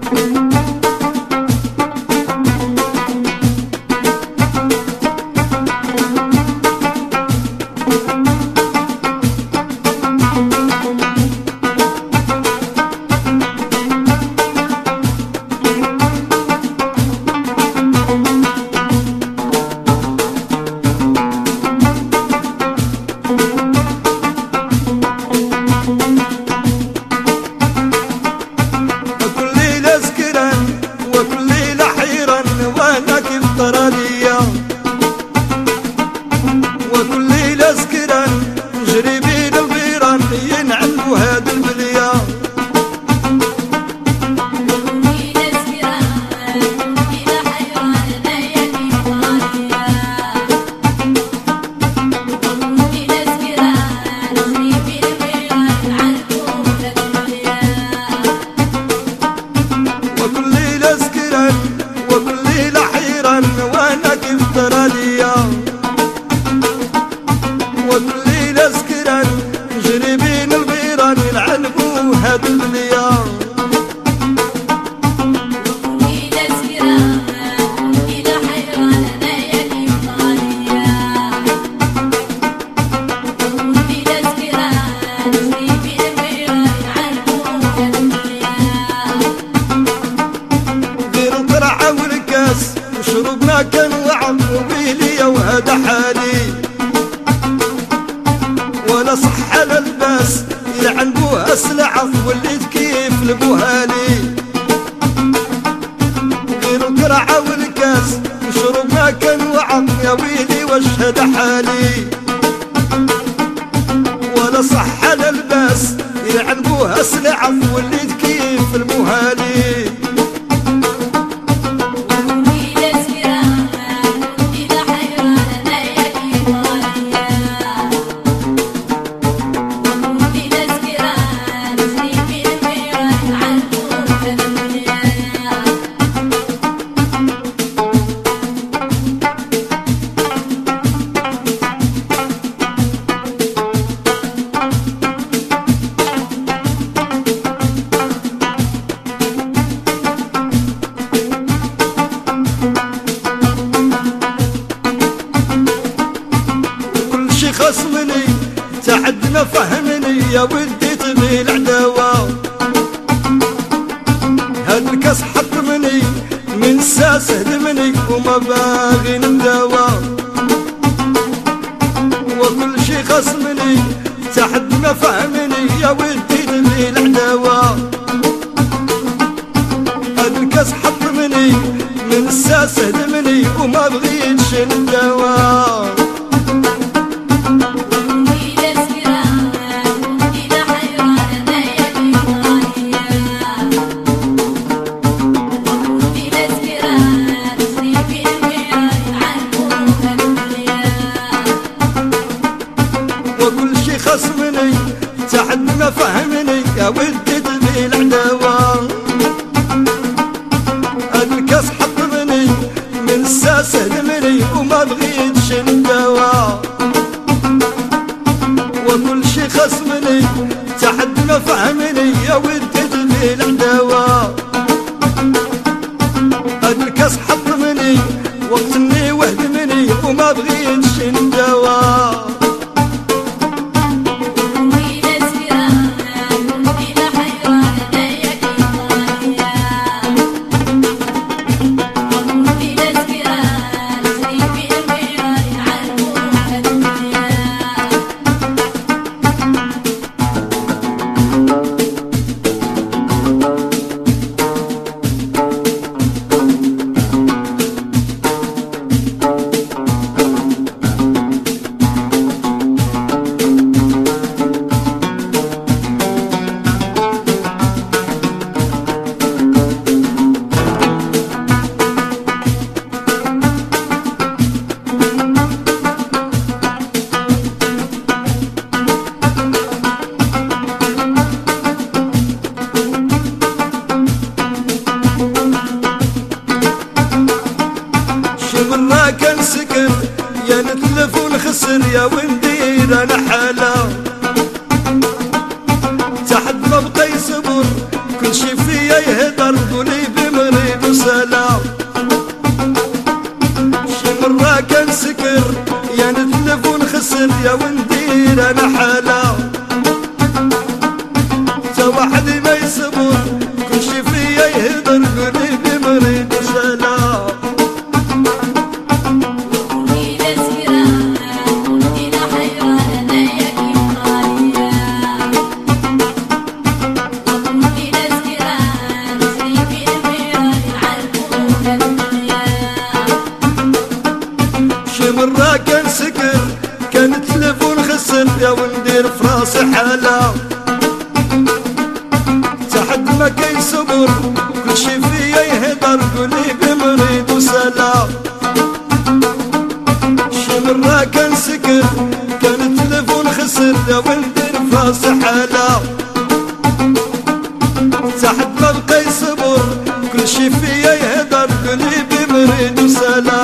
شربنا كان وعم وبيلي وهذا حالي ولا صح على الباس يلعن بوها سلعة وليت كيف لبوهالي غير القرعة والكاس شربنا كان وعم يا ويلي واشهد حالي ولا صح على الباس يلعن بوها سلعة وليت كيف لبوهالي خصمني تعد ما فهمني يا ولدي تبي العداوة هاد الكاس حطمني من ساس هدمني وما باغي نداوى وكل شي خصمني تعد ما فهمني يا ولدي تبي العداوة هاد الكاس حطمني من ساس هدمني وما بغيتش نداوى وكل شي خصمني تعد ما فهمني يا ولدي تبي العداوة هاد الكاس حطمني من ساس هدمني وما بغيتش نداوى وكل شي خصمني تعد ما فهمني يا ولدي تبي العداوة هاد الكاس حطمني وقتني وهدمني وما بغيتش نداوى حالة تا واحد ما يصبر كل شي فيا يهدر قلبي مريض وسلا مرة كان سكر كان التليفون خسر يا وندير فراسي حالة تحد ما كيصبر كل شي فيا يهدر قلبي مريض وسلا شي مرة كان سكر كان التليفون خسر يا وندير فراسي حالة تحد ما بقى يصبر كل شي فيا يهدر قلبي مريض وسلا